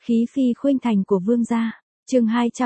Khí phi khuynh thành của vương gia. Chương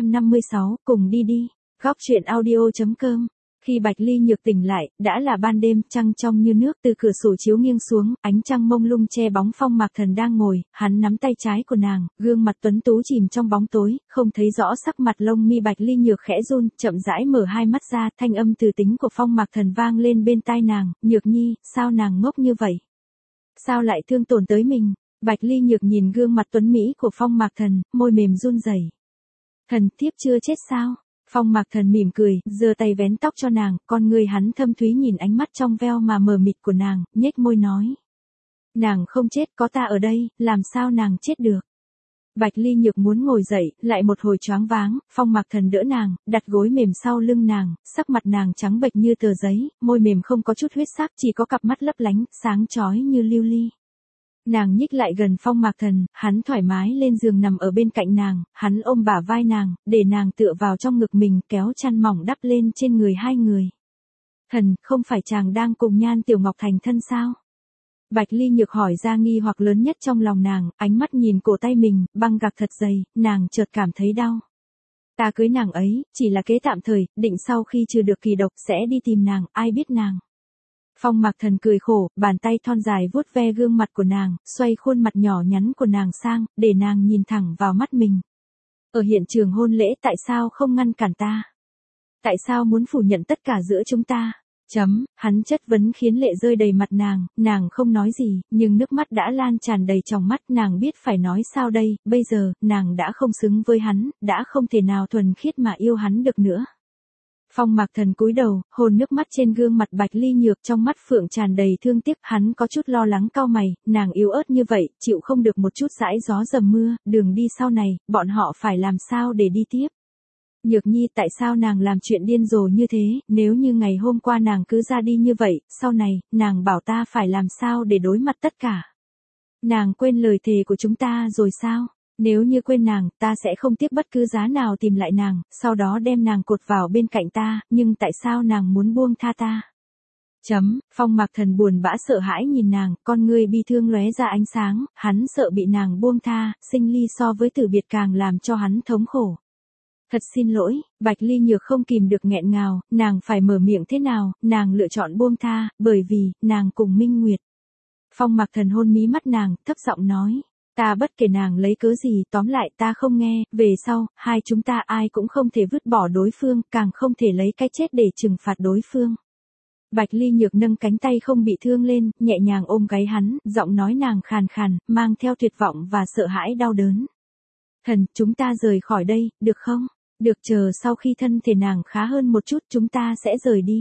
256, cùng đi đi. Góc truyện audio.com. Khi Bạch Ly Nhược tỉnh lại, đã là ban đêm, trăng trong như nước, từ cửa sổ chiếu nghiêng xuống, ánh trăng mông lung che bóng Phong Mạc Thần đang ngồi, hắn nắm tay trái của nàng, gương mặt tuấn tú chìm trong bóng tối, không thấy rõ sắc mặt, lông mi Bạch Ly Nhược khẽ run, chậm rãi mở hai mắt ra, thanh âm từ tính của Phong Mạc Thần vang lên bên tai nàng, "Nhược Nhi, sao nàng ngốc như vậy? Sao lại thương tổn tới mình?" Bạch Ly Nhược nhìn gương mặt tuấn mỹ của Phong Mạc Thần, môi mềm run rẩy. "Thần thiếp chưa chết sao?" Phong Mạc Thần mỉm cười, giơ tay vén tóc cho nàng, con người hắn thâm thúy nhìn ánh mắt trong veo mà mờ mịt của nàng, nhếch môi nói: "Nàng không chết, có ta ở đây, làm sao nàng chết được?" Bạch Ly Nhược muốn ngồi dậy, lại một hồi choáng váng, Phong Mạc Thần đỡ nàng, đặt gối mềm sau lưng nàng, sắc mặt nàng trắng bệch như tờ giấy, môi mềm không có chút huyết sắc, chỉ có cặp mắt lấp lánh, sáng chói như lưu ly. Nàng nhích lại gần Phong Mạc Thần, hắn thoải mái lên giường nằm ở bên cạnh nàng, hắn ôm bả vai nàng, để nàng tựa vào trong ngực mình, kéo chăn mỏng đắp lên trên người hai người. "Thần, không phải chàng đang cùng Nhan Tiểu Ngọc thành thân sao?" Bạch Ly Nhược hỏi ra nghi hoặc lớn nhất trong lòng nàng, ánh mắt nhìn cổ tay mình, băng gạc thật dày, nàng chợt cảm thấy đau. "Ta cưới nàng ấy, chỉ là kế tạm thời, định sau khi trừ được kỳ độc sẽ đi tìm nàng, ai biết nàng." Phong Mạc Thần cười khổ, bàn tay thon dài vuốt ve gương mặt của nàng, xoay khuôn mặt nhỏ nhắn của nàng sang, để nàng nhìn thẳng vào mắt mình. "Ở hiện trường hôn lễ tại sao không ngăn cản ta? Tại sao muốn phủ nhận tất cả giữa chúng ta?" Hắn chất vấn khiến lệ rơi đầy mặt nàng không nói gì, nhưng nước mắt đã lan tràn đầy tròng mắt, nàng biết phải nói sao đây, bây giờ, nàng đã không xứng với hắn, đã không thể nào thuần khiết mà yêu hắn được nữa. Phong Mạc Thần cúi đầu, hôn nước mắt trên gương mặt Bạch Ly Nhược, trong mắt phượng tràn đầy thương tiếc, hắn có chút lo lắng cau mày, nàng yếu ớt như vậy, chịu không được một chút dãi gió dầm mưa, đường đi sau này, bọn họ phải làm sao để đi tiếp? "Nhược Nhi, tại sao nàng làm chuyện điên rồ như thế, nếu như ngày hôm qua nàng cứ ra đi như vậy, sau này, nàng bảo ta phải làm sao để đối mặt tất cả? Nàng quên lời thề của chúng ta rồi sao? Nếu như quên nàng, ta sẽ không tiếc bất cứ giá nào tìm lại nàng, sau đó đem nàng cột vào bên cạnh ta, nhưng tại sao nàng muốn buông tha ta?" Phong Mạc Thần buồn bã sợ hãi nhìn nàng, con ngươi bi thương lóe ra ánh sáng, hắn sợ bị nàng buông tha, sinh ly so với tử biệt càng làm cho hắn thống khổ. "Thật xin lỗi." Bạch Ly Nhược không kìm được nghẹn ngào, nàng phải mở miệng thế nào, nàng lựa chọn buông tha, bởi vì, nàng cùng Minh Nguyệt. Phong Mạc Thần hôn mí mắt nàng, thấp giọng nói: "Ta bất kể nàng lấy cớ gì, tóm lại ta không nghe, về sau, hai chúng ta ai cũng không thể vứt bỏ đối phương, càng không thể lấy cái chết để trừng phạt đối phương." Bạch Ly Nhược nâng cánh tay không bị thương lên, nhẹ nhàng ôm gáy hắn, giọng nói nàng khàn khàn, mang theo tuyệt vọng và sợ hãi đau đớn. "Thần, chúng ta rời khỏi đây, được không? Được, chờ sau khi thân thể nàng khá hơn một chút chúng ta sẽ rời đi."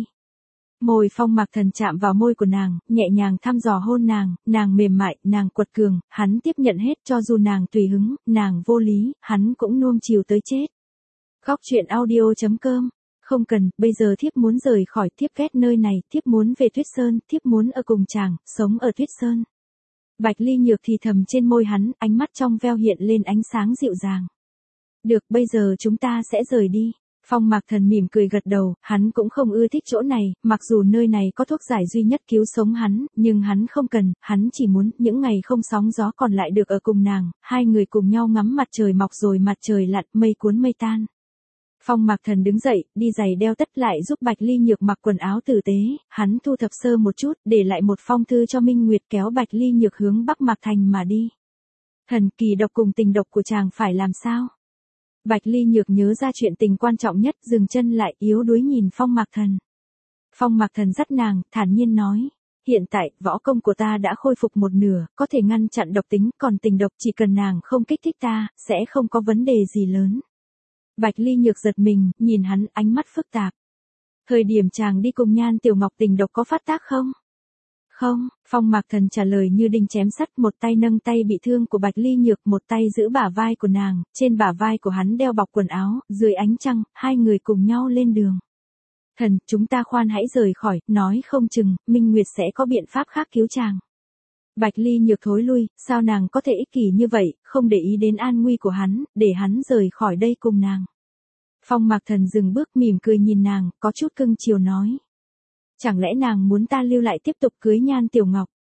Môi Phong Mạc Thần chạm vào môi của nàng, nhẹ nhàng thăm dò hôn nàng mềm mại, nàng quật cường, hắn tiếp nhận hết, cho dù nàng tùy hứng, nàng vô lý, hắn cũng nuông chiều tới chết. Góc truyện audio.com. "Không cần, bây giờ thiếp muốn rời khỏi, thiếp ghét nơi này, thiếp muốn về Tuyết Sơn, thiếp muốn ở cùng chàng, sống ở Tuyết Sơn." Bạch Ly Nhược thì thầm trên môi hắn, ánh mắt trong veo hiện lên ánh sáng dịu dàng. "Được, bây giờ chúng ta sẽ rời đi." Phong Mạc Thần mỉm cười gật đầu, hắn cũng không ưa thích chỗ này, mặc dù nơi này có thuốc giải duy nhất cứu sống hắn, nhưng hắn không cần, hắn chỉ muốn, những ngày không sóng gió còn lại được ở cùng nàng, hai người cùng nhau ngắm mặt trời mọc rồi mặt trời lặn, mây cuốn mây tan. Phong Mạc Thần đứng dậy, đi giày đeo tất lại giúp Bạch Ly Nhược mặc quần áo tử tế, hắn thu thập sơ một chút, để lại một phong thư cho Minh Nguyệt, kéo Bạch Ly Nhược hướng Bắc Mạc Thành mà đi. "Thần, kỳ độc cùng tình độc của chàng phải làm sao?" Bạch Ly Nhược nhớ ra chuyện tình quan trọng nhất, dừng chân lại, yếu đuối nhìn Phong Mạc Thần. Phong Mạc Thần dắt nàng, thản nhiên nói: "Hiện tại, võ công của ta đã khôi phục một nửa, có thể ngăn chặn độc tính, còn tình độc chỉ cần nàng không kích thích ta, sẽ không có vấn đề gì lớn." Bạch Ly Nhược giật mình, nhìn hắn, ánh mắt phức tạp. "Thời điểm chàng đi cùng Nhan Tiểu Ngọc tình độc có phát tác không?" "Không." Phong Mạc Thần trả lời như đinh chém sắt, một tay nâng tay bị thương của Bạch Ly Nhược, một tay giữ bả vai của nàng, trên bả vai của hắn đeo bọc quần áo, dưới ánh trăng, hai người cùng nhau lên đường. "Thần, chúng ta khoan hãy rời khỏi, nói không chừng, Minh Nguyệt sẽ có biện pháp khác cứu chàng." Bạch Ly Nhược thối lui, sao nàng có thể ích kỷ như vậy, không để ý đến an nguy của hắn, để hắn rời khỏi đây cùng nàng. Phong Mạc Thần dừng bước mỉm cười nhìn nàng, có chút cưng chiều nói: "Chẳng lẽ nàng muốn ta lưu lại tiếp tục cưới Nhan Tiểu Ngọc?"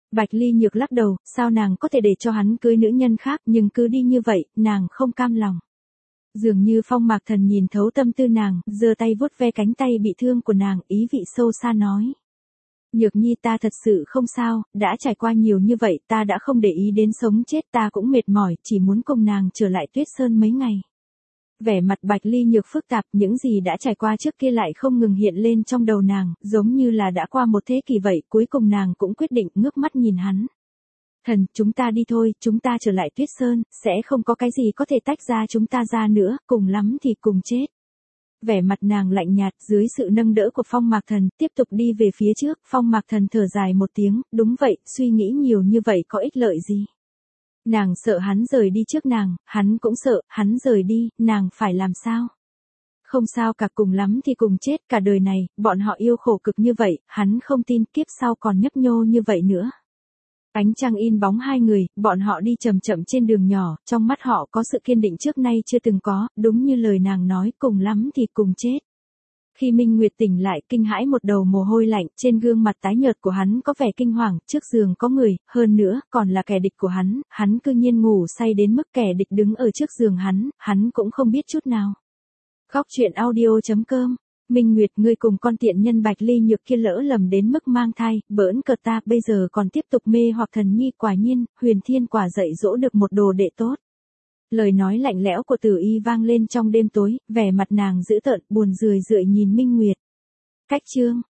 Bạch Ly Nhược lắc đầu, sao nàng có thể để cho hắn cưới nữ nhân khác, nhưng cứ đi như vậy, nàng không cam lòng. Dường như Phong Mạc Thần nhìn thấu tâm tư nàng, giơ tay vuốt ve cánh tay bị thương của nàng, ý vị sâu xa nói. Nhược Nhi, ta thật sự không sao, đã trải qua nhiều như vậy, ta đã không để ý đến sống chết, ta cũng mệt mỏi, chỉ muốn cùng nàng trở lại Tuyết Sơn mấy ngày. Vẻ mặt Bạch Ly Nhược phức tạp, những gì đã trải qua trước kia lại không ngừng hiện lên trong đầu nàng, giống như là đã qua một thế kỷ vậy, cuối cùng nàng cũng quyết định ngước mắt nhìn hắn. Thần, chúng ta đi thôi, chúng ta trở lại Tuyết Sơn, sẽ không có cái gì có thể tách ra chúng ta ra nữa, cùng lắm thì cùng chết. Vẻ mặt nàng lạnh nhạt, dưới sự nâng đỡ của Phong Mạc Thần, tiếp tục đi về phía trước, Phong Mạc Thần thở dài một tiếng, đúng vậy, suy nghĩ nhiều như vậy có ích lợi gì. Nàng sợ hắn rời đi trước nàng, hắn cũng sợ, hắn rời đi, nàng phải làm sao? Không sao cả, cùng lắm thì cùng chết, cả đời này, bọn họ yêu khổ cực như vậy, hắn không tin kiếp sau còn nhấp nhô như vậy nữa. Ánh trăng in bóng hai người, bọn họ đi chậm chậm trên đường nhỏ, trong mắt họ có sự kiên định trước nay chưa từng có, đúng như lời nàng nói, cùng lắm thì cùng chết. Khi Minh Nguyệt tỉnh lại, kinh hãi một đầu mồ hôi lạnh, trên gương mặt tái nhợt của hắn có vẻ kinh hoàng, trước giường có người, hơn nữa, còn là kẻ địch của hắn cư nhiên ngủ say đến mức kẻ địch đứng ở trước giường hắn cũng không biết chút nào. Góc truyện audio.com. Minh Nguyệt, ngươi cùng con tiện nhân Bạch Ly Nhược kia lỡ lầm đến mức mang thai, bỡn cợt ta, bây giờ còn tiếp tục mê hoặc Thần Nhi, quả nhiên, Huyền Thiên quả dạy dỗ được một đồ đệ tốt. Lời nói lạnh lẽo của Tử Y vang lên trong đêm tối, vẻ mặt nàng dữ tợn, buồn rười rượi nhìn Minh Nguyệt. Cách chương